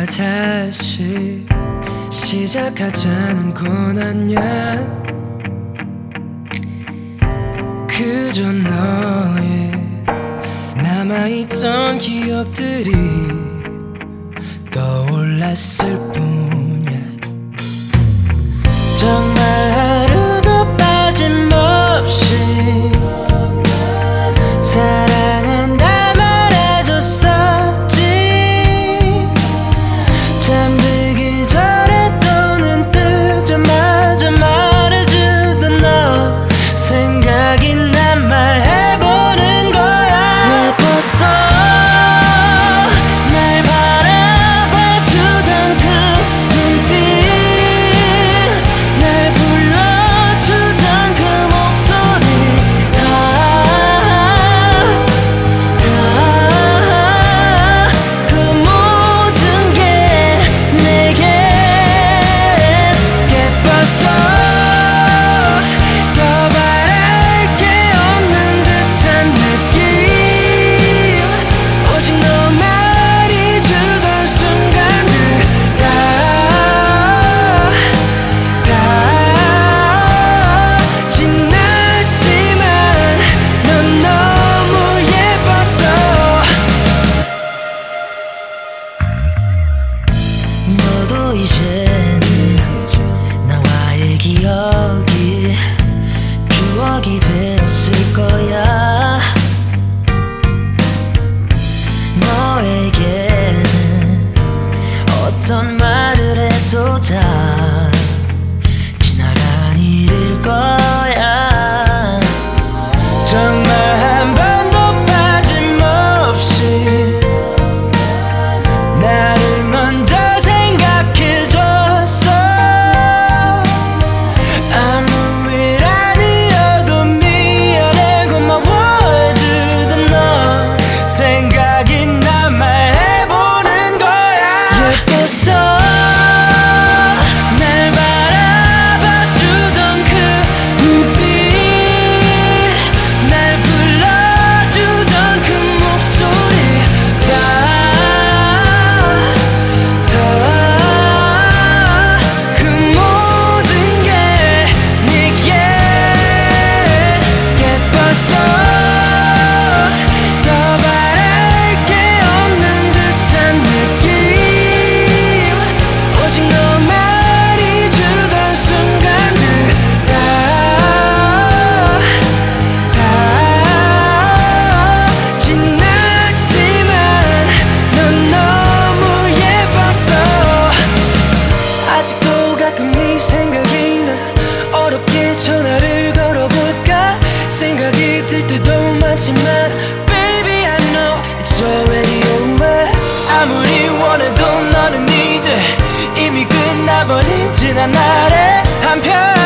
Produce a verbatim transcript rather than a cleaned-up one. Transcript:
날 다시 시작하자는 건 아냐. 그저 너의 남아있던 기억들이 떠올랐을 뿐이야. 정말 하루도 빠짐없이 사랑한다 말해줬었지. 잠들기 전에 또 눈 뜨자마자 말해주던 너 생각이 난 말해보는 거야. 예뻤어 날 바라봐주던 그 눈빛, 날 불러주던 그 목소리, 다 다 그 모든 게 내겐 예뻤어. 더 바랄 게 없는 듯한 느낌, 오직 너만이 주던 순간들 다 다 지났지만 넌 너무 예뻤어. 너도 이제는 나와의 기억이 추억이 되었을 거야. 너에게는 어떤 말을 해도 다 지나간 일일 거야. 정말 한 번도 빠짐없이 나를 먼저 생각해줬어. 아무 일 아니어도 미안해 고마워해주던 너 생각이 나 말해보는 거야. 예뻤어 날 바라봐주던 그 눈빛, 날 불러주던 그 목소리, 다 다 그 모든 게 내게 예뻤어. 더 바랄 게 없는 듯한 느낌, 오직 너만이 주던 순간들 다 다 지났지만 넌 너무 예뻤어. 아직도 가끔 네 생각이 나. 어렵게 전화를 걸어볼까 생각이 들 때도 많지만 Baby I know it's already over. 아무리 원해도 너는 이제 이미 끝나버린 지난 날의 한편